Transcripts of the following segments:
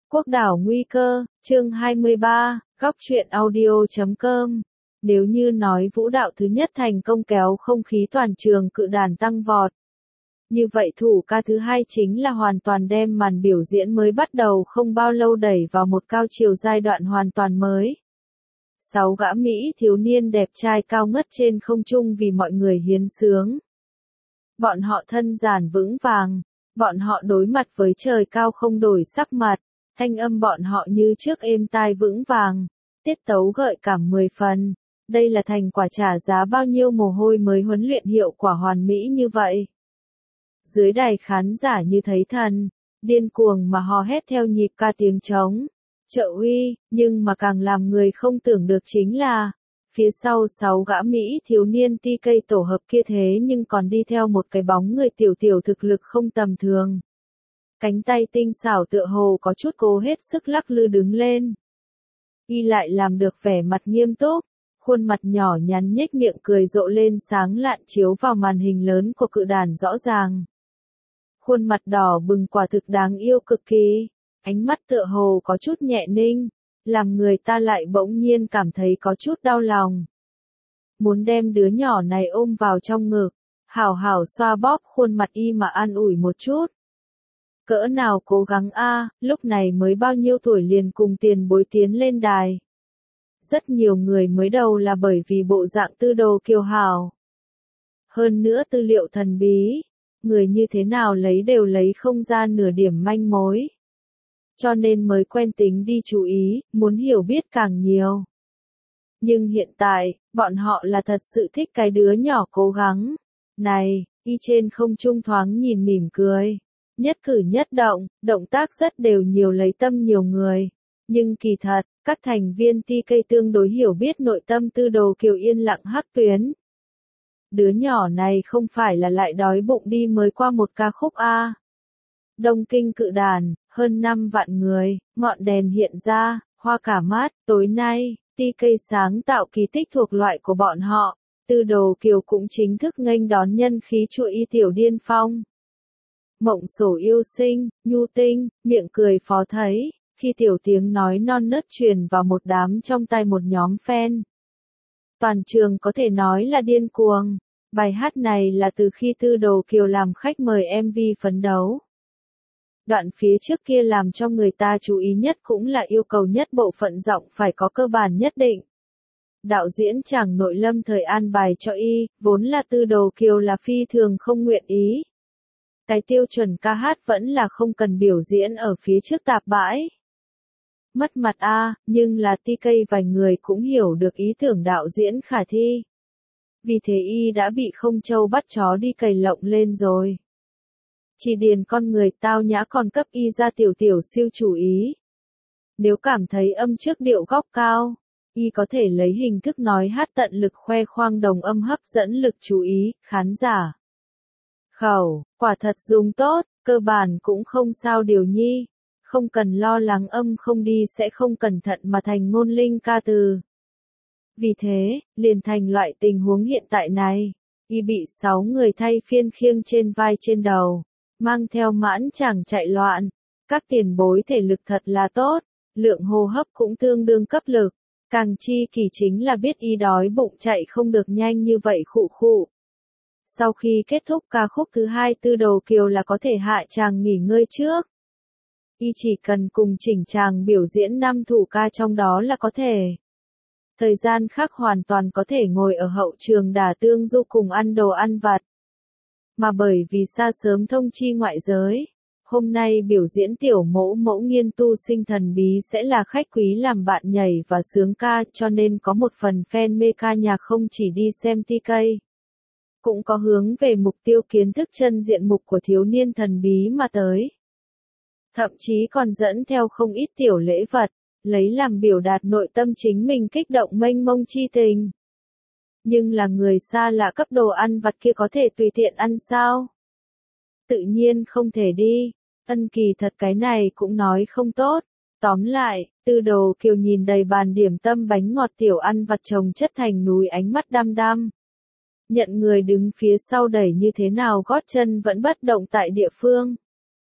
Quốc đảo nguy cơ, chương 23, góc truyện audio.com. Nếu như nói vũ đạo thứ nhất thành công kéo không khí toàn trường cự đàn tăng vọt, như vậy thủ ca thứ hai chính là hoàn toàn đem màn biểu diễn mới bắt đầu không bao lâu đẩy vào một cao chiều giai đoạn hoàn toàn mới. 6 gã Mỹ thiếu niên đẹp trai cao ngất trên không trung vì mọi người hiến sướng. Bọn họ thân giản vững vàng, bọn họ đối mặt với trời cao không đổi sắc mặt, thanh âm bọn họ như trước êm tai vững vàng, tiết tấu gợi cảm 10 phần. Đây là thành quả trả giá bao nhiêu mồ hôi mới huấn luyện hiệu quả hoàn mỹ như vậy. Dưới đài khán giả như thấy thần, điên cuồng mà hò hét theo nhịp ca tiếng trống, trợ uy, nhưng mà càng làm người không tưởng được chính là, phía sau 6 gã Mỹ thiếu niên TK tổ hợp kia thế nhưng còn đi theo một cái bóng người tiểu tiểu thực lực không tầm thường. Cánh tay tinh xảo tựa hồ có chút cố hết sức lắc lư đứng lên. Y lại làm được vẻ mặt nghiêm túc, khuôn mặt nhỏ nhắn nhếch miệng cười rộ lên sáng lạn chiếu vào màn hình lớn của cự đàn rõ ràng. Khuôn mặt đỏ bừng quả thực đáng yêu cực kỳ, ánh mắt tựa hồ có chút nhẹ ninh, làm người ta lại bỗng nhiên cảm thấy có chút đau lòng. Muốn đem đứa nhỏ này ôm vào trong ngực, hảo hảo xoa bóp khuôn mặt y mà an ủi một chút. Cỡ nào cố gắng a, lúc này mới bao nhiêu tuổi liền cùng tiền bối tiến lên đài. Rất nhiều người mới đầu là bởi vì bộ dạng tư đồ kiêu hào. Hơn nữa tư liệu thần bí, người như thế nào lấy đều lấy không ra nửa điểm manh mối. Cho nên mới quen tính đi chú ý, muốn hiểu biết càng nhiều. Nhưng hiện tại, bọn họ là thật sự thích cái đứa nhỏ cố gắng. Này, y trên không trung thoáng nhìn mỉm cười. Nhất cử nhất động, động tác rất đều nhiều lấy tâm nhiều người. Nhưng kỳ thật, các thành viên TK tương đối hiểu biết nội tâm tư đồ kiều yên lặng hắc tuyến. Đứa nhỏ này không phải là lại đói bụng đi mới qua một ca khúc A. Đông Kinh cự đàn, hơn 5 vạn người, ngọn đèn hiện ra, hoa cả mát, tối nay, TK sáng tạo kỳ tích thuộc loại của bọn họ. Tư đồ kiều cũng chính thức nghênh đón nhân khí chuỗi y tiểu điên phong. Mộng sổ yêu sinh, nhu tinh, miệng cười phó thấy, khi tiểu tiếng nói non nớt truyền vào một đám trong tay một nhóm fan. Toàn trường có thể nói là điên cuồng, bài hát này là từ khi tư đồ kiều làm khách mời MV phấn đấu. Đoạn phía trước kia làm cho người ta chú ý nhất cũng là yêu cầu nhất bộ phận giọng phải có cơ bản nhất định. Đạo diễn chàng nội lâm thời an bài cho y, vốn là tư đồ kiều là phi thường không nguyện ý. Cái tiêu chuẩn ca hát vẫn là không cần biểu diễn ở phía trước tạp bãi. Mất mặt a, nhưng là TK vài người cũng hiểu được ý tưởng đạo diễn khả thi. Vì thế y đã bị không châu bắt chó đi cày lộng lên rồi. Chỉ điền con người tao nhã còn cấp y ra tiểu tiểu siêu chủ ý. Nếu cảm thấy âm trước điệu góc cao, y có thể lấy hình thức nói hát tận lực khoe khoang đồng âm hấp dẫn lực chú ý, khán giả. Khẩu, quả thật dùng tốt, cơ bản cũng không sao điều nhi. Không cần lo lắng âm không đi sẽ không cẩn thận mà thành ngôn linh ca từ. Vì thế, liền thành loại tình huống hiện tại này, y bị 6 người thay phiên khiêng trên vai trên đầu, mang theo mãn chàng chạy loạn. Các tiền bối thể lực thật là tốt, lượng hô hấp cũng tương đương cấp lực, càng chi kỳ chính là biết y đói bụng chạy không được nhanh như vậy khụ khụ. Sau khi kết thúc ca khúc thứ hai tư đồ kiều là có thể hạ chàng nghỉ ngơi trước. Y chỉ cần cùng chỉnh chàng biểu diễn 5 thủ ca trong đó là có thể. Thời gian khác hoàn toàn có thể ngồi ở hậu trường đả tương du cùng ăn đồ ăn vặt. Mà bởi vì xa sớm thông chi ngoại giới, hôm nay biểu diễn tiểu mẫu mẫu nghiên tu sinh thần bí sẽ là khách quý làm bạn nhảy và sướng ca cho nên có một phần fan mê ca nhạc không chỉ đi xem TK. Cũng có hướng về mục tiêu kiến thức chân diện mục của thiếu niên thần bí mà tới. Thậm chí còn dẫn theo không ít tiểu lễ vật, lấy làm biểu đạt nội tâm chính mình kích động mênh mông chi tình. Nhưng là người xa lạ cấp đồ ăn vặt kia có thể tùy tiện ăn sao? Tự nhiên không thể đi, kỳ thật cái này cũng nói không tốt. Tóm lại, tư đồ kiều nhìn đầy bàn điểm tâm bánh ngọt tiểu ăn vặt chồng chất thành núi ánh mắt đăm đăm. Nhận người đứng phía sau đẩy như thế nào gót chân vẫn bất động tại địa phương.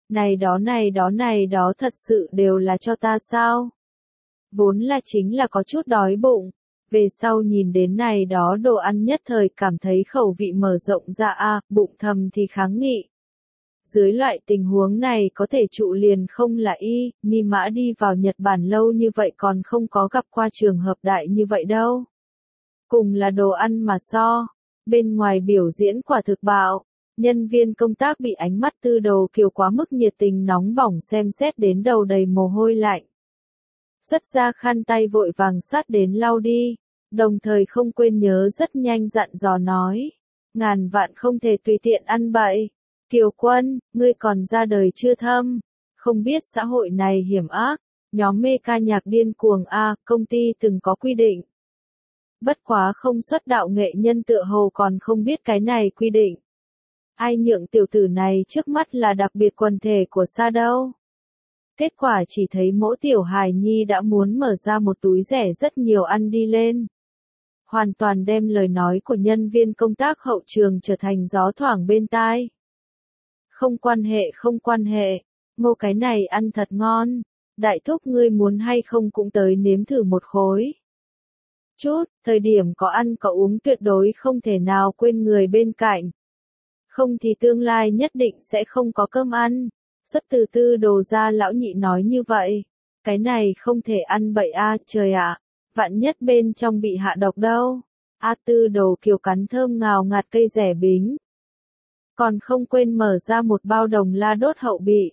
Này đó thật sự đều là cho ta sao? Vốn là chính là có chút đói bụng. Về sau nhìn đến này đó đồ ăn nhất thời cảm thấy khẩu vị mở rộng ra bụng thầm thì kháng nghị. Dưới loại tình huống này có thể trụ liền không là ni mã đi vào Nhật Bản lâu như vậy còn không có gặp qua trường hợp đại như vậy đâu. Cùng là đồ ăn mà so, bên ngoài biểu diễn quả thực bạo, nhân viên công tác bị ánh mắt Tư Đồ Kiều quá mức nhiệt tình nóng bỏng xem xét đến đầu đầy mồ hôi lạnh. Xuất ra khăn tay vội vàng sát đến lau đi, đồng thời không quên nhớ rất nhanh dặn dò nói, ngàn vạn không thể tùy tiện ăn bậy. Kiều Quân, ngươi còn ra đời chưa thâm, không biết xã hội này hiểm ác, nhóm mê ca nhạc điên cuồng công ty từng có quy định. Bất quá không xuất đạo nghệ nhân tựa hồ còn không biết cái này quy định. Ai nhượng tiểu tử này trước mắt là đặc biệt quần thể của xa đâu. Kết quả chỉ thấy mỗi tiểu hài nhi đã muốn mở ra một túi rẻ rất nhiều ăn đi lên. Hoàn toàn đem lời nói của nhân viên công tác hậu trường trở thành gió thoảng bên tai. Không quan hệ, Ngô cái này ăn thật ngon, đại thúc ngươi muốn hay không cũng tới nếm thử một khối. Chút, thời điểm có ăn có uống tuyệt đối không thể nào quên người bên cạnh. Không thì tương lai nhất định sẽ không có cơm ăn. Xuất từ Tư Đồ gia lão nhị nói như vậy. Cái này không thể ăn bậy trời ạ, vạn nhất bên trong bị hạ độc đâu. Tư Đồ Kiều cắn thơm ngào ngạt cây rẻ bính. Còn không quên mở ra một bao đồng la đốt hậu bị.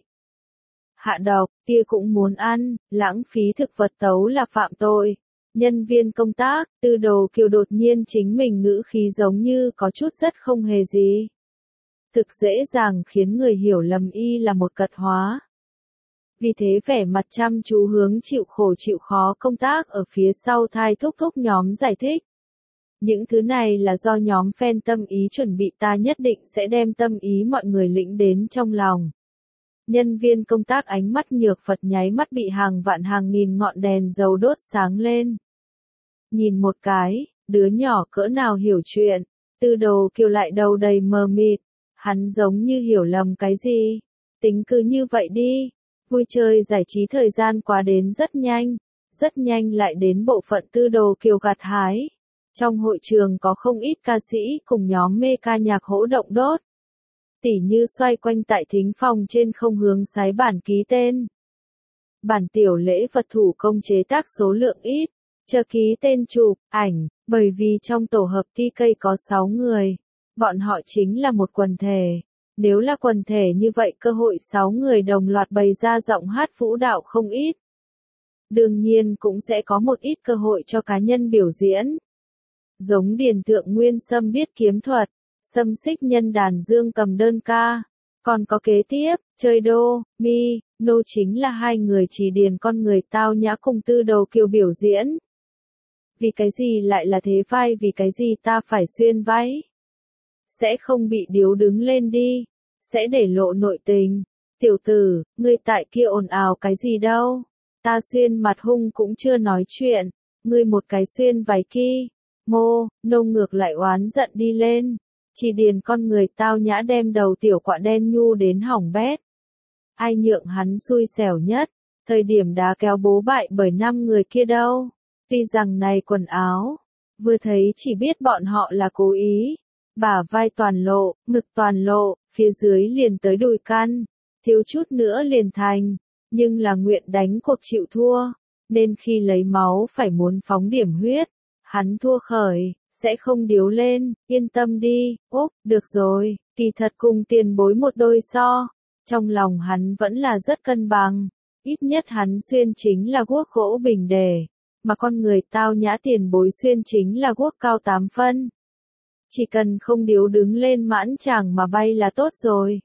Hạ độc, kia cũng muốn ăn, lãng phí thực vật tấu là phạm tội. Nhân viên công tác, Tư Đồ Kiều đột nhiên chính mình ngữ khí giống như có chút rất không hề gì. Thực dễ dàng khiến người hiểu lầm là một cật hóa. Vì thế vẻ mặt chăm chú hướng chịu khổ chịu khó công tác ở phía sau thai thúc nhóm giải thích. Những thứ này là do nhóm fan tâm ý chuẩn bị, ta nhất định sẽ đem tâm ý mọi người lĩnh đến trong lòng. Nhân viên công tác ánh mắt nhược Phật nháy mắt bị hàng vạn hàng nghìn ngọn đèn dầu đốt sáng lên. Nhìn một cái, đứa nhỏ cỡ nào hiểu chuyện, Tư Đồ Kiều lại đầu đầy mờ mịt, hắn giống như hiểu lầm cái gì. Tính cứ như vậy đi, vui chơi giải trí thời gian qua đến rất nhanh lại đến bộ phận Tư Đồ Kiều gặt hái. Trong hội trường có không ít ca sĩ cùng nhóm mê ca nhạc hỗ động đốt. Tỉ như xoay quanh tại thính phòng trên không hướng sái bản ký tên. Bản tiểu lễ vật thủ công chế tác số lượng ít, chờ ký tên chụp, ảnh, bởi vì trong tổ hợp TK có 6 người. Bọn họ chính là một quần thể. Nếu là quần thể như vậy cơ hội 6 người đồng loạt bày ra giọng hát vũ đạo không ít. Đương nhiên cũng sẽ có một ít cơ hội cho cá nhân biểu diễn. Giống Điền Thượng Nguyên Sâm biết kiếm thuật, Sâm Xích Nhân đàn dương cầm đơn ca. Còn có kế tiếp, chơi đô, mi, nô chính là hai người chỉ điền con người tao nhã cùng Tư Đồ Kiều biểu diễn. Vì cái gì lại là thế vai, vì cái gì ta phải xuyên váy? Sẽ không bị điếu đứng lên đi, sẽ để lộ nội tình. Tiểu tử, ngươi tại kia ồn ào cái gì đâu? Ta xuyên mặt hung cũng chưa nói chuyện, ngươi một cái xuyên váy kia. Nô ngược lại oán giận đi lên. Chỉ điền con người tao nhã đem đầu tiểu quạ đen nhu đến hỏng bét. Ai nhượng hắn xui xẻo nhất, thời điểm đá kéo bố bại bởi 5 người kia đâu. Tuy rằng này quần áo, vừa thấy chỉ biết bọn họ là cố ý. Bả vai toàn lộ, ngực toàn lộ, phía dưới liền tới đùi căn, thiếu chút nữa liền thành, nhưng là nguyện đánh cuộc chịu thua, nên khi lấy máu phải muốn phóng điểm huyết, hắn thua khởi, sẽ không điếu lên, yên tâm đi, được rồi, kỳ thật cùng tiền bối một đôi so, trong lòng hắn vẫn là rất cân bằng, ít nhất hắn xuyên chính là guốc gỗ bình đề, mà con người tao nhã tiền bối xuyên chính là guốc cao 8 phân. Chỉ cần không điếu đứng lên mãn chàng mà bay là tốt rồi.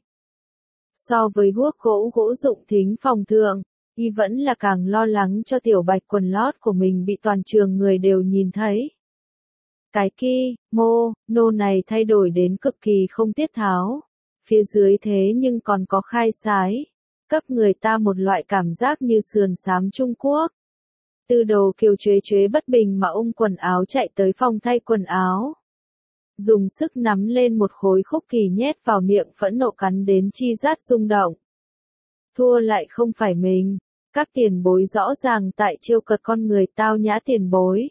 So với guốc gỗ dụng thính phòng thượng, y vẫn là càng lo lắng cho tiểu bạch quần lót của mình bị toàn trường người đều nhìn thấy. Cái kia, nô này thay đổi đến cực kỳ không tiết tháo. Phía dưới thế nhưng còn có khai sái, cấp người ta một loại cảm giác như sườn xám Trung Quốc. Tư Đồ Kiều chế bất bình mà ôm quần áo chạy tới phòng thay quần áo. Dùng sức nắm lên một khối khúc kỳ nhét vào miệng phẫn nộ cắn đến chi rát rung động. thua lại không phải mình. Các tiền bối rõ ràng tại trêu cợt con người tao nhã tiền bối.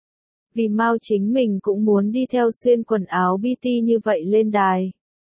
Vì mau chính mình cũng muốn đi theo xuyên quần áo BT như vậy lên đài.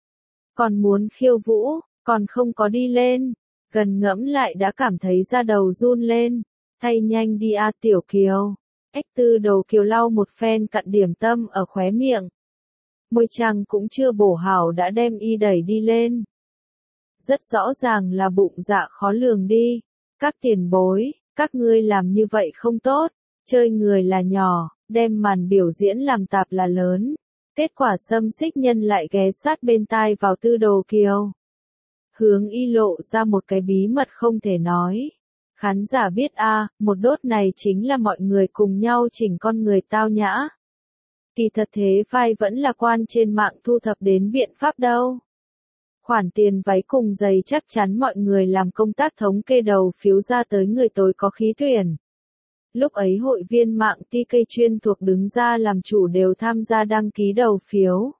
Còn muốn khiêu vũ, còn không có đi lên. Gần ngẫm lại đã cảm thấy da đầu run lên. Thay nhanh đi a Tiểu Kiều. Ếch Tư Đầu Kiều lau một phen cặn điểm tâm ở khóe miệng. Môi chàng cũng chưa bổ hảo đã đem y đẩy đi lên. Rất rõ ràng là bụng dạ khó lường đi. Các tiền bối, các ngươi làm như vậy không tốt. Chơi người là nhỏ, đem màn biểu diễn làm tạp là lớn. Kết quả Xâm Xích Nhân lại ghé sát bên tai vào Tư Đầu Kiều. Hướng y lộ ra một cái bí mật không thể nói. Khán giả biết một đốt này chính là mọi người cùng nhau chỉnh con người tao nhã. Kỳ thật thế vai vẫn là quan trên mạng thu thập đến biện pháp đâu. Khoản tiền váy cùng giày chắc chắn mọi người làm công tác thống kê đầu phiếu ra tới người tối có khí tuyển. Lúc ấy hội viên mạng TK chuyên thuộc đứng ra làm chủ đều tham gia đăng ký đầu phiếu.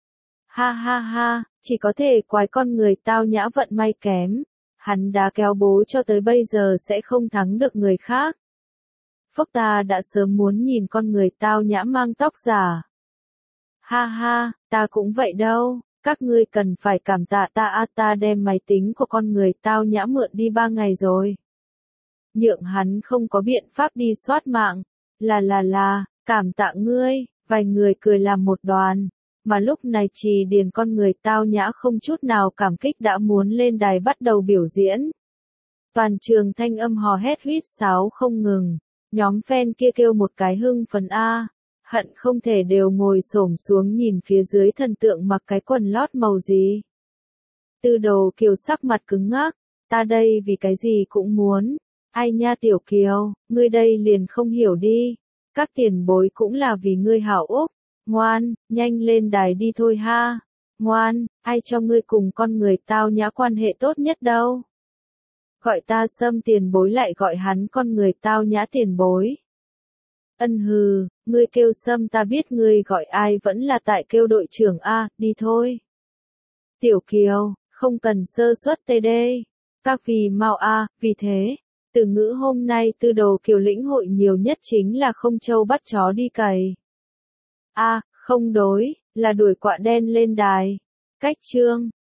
Ha ha ha, chỉ có thể quái con người tao nhã vận may kém. Hắn đá kéo bố cho tới bây giờ sẽ không thắng được người khác. Phốc ta đã sớm muốn nhìn con người tao nhã mang tóc giả. Ha ha, ta cũng vậy đâu, các ngươi cần phải cảm tạ ta đem máy tính của con người tao nhã mượn đi 3 ngày rồi. Nhượng hắn không có biện pháp đi soát mạng, là, cảm tạ ngươi, vài người cười làm một đoàn. Mà lúc này Trì Điền con người tao nhã không chút nào cảm kích đã muốn lên đài bắt đầu biểu diễn. Toàn trường thanh âm hò hét huýt sáo không ngừng, nhóm fan kia kêu một cái hưng phấn hận không thể đều ngồi xổm xuống nhìn phía dưới thần tượng mặc cái quần lót màu gì. Tư Đầu Kiều sắc mặt cứng ngắc, ta đây vì cái gì cũng muốn, ai nha Tiểu Kiều, ngươi đây liền không hiểu đi, các tiền bối cũng là vì ngươi hảo Úc. Ngoan, nhanh lên đài đi thôi ha. Ngoan, ai cho ngươi cùng con người tao nhã quan hệ tốt nhất đâu. Gọi ta Sâm tiền bối lại gọi hắn con người tao nhã tiền bối. Ân hừ, ngươi kêu Sâm ta biết ngươi gọi ai vẫn là tại kêu đội trưởng đi thôi. Tiểu Kiều, không cần sơ suất tê đê. Các vì mau vì thế, từ ngữ hôm nay Tư Đầu Kiều lĩnh hội nhiều nhất chính là không trâu bắt chó đi cày. Không đối, là đuổi quạ đen lên đài. Cách chương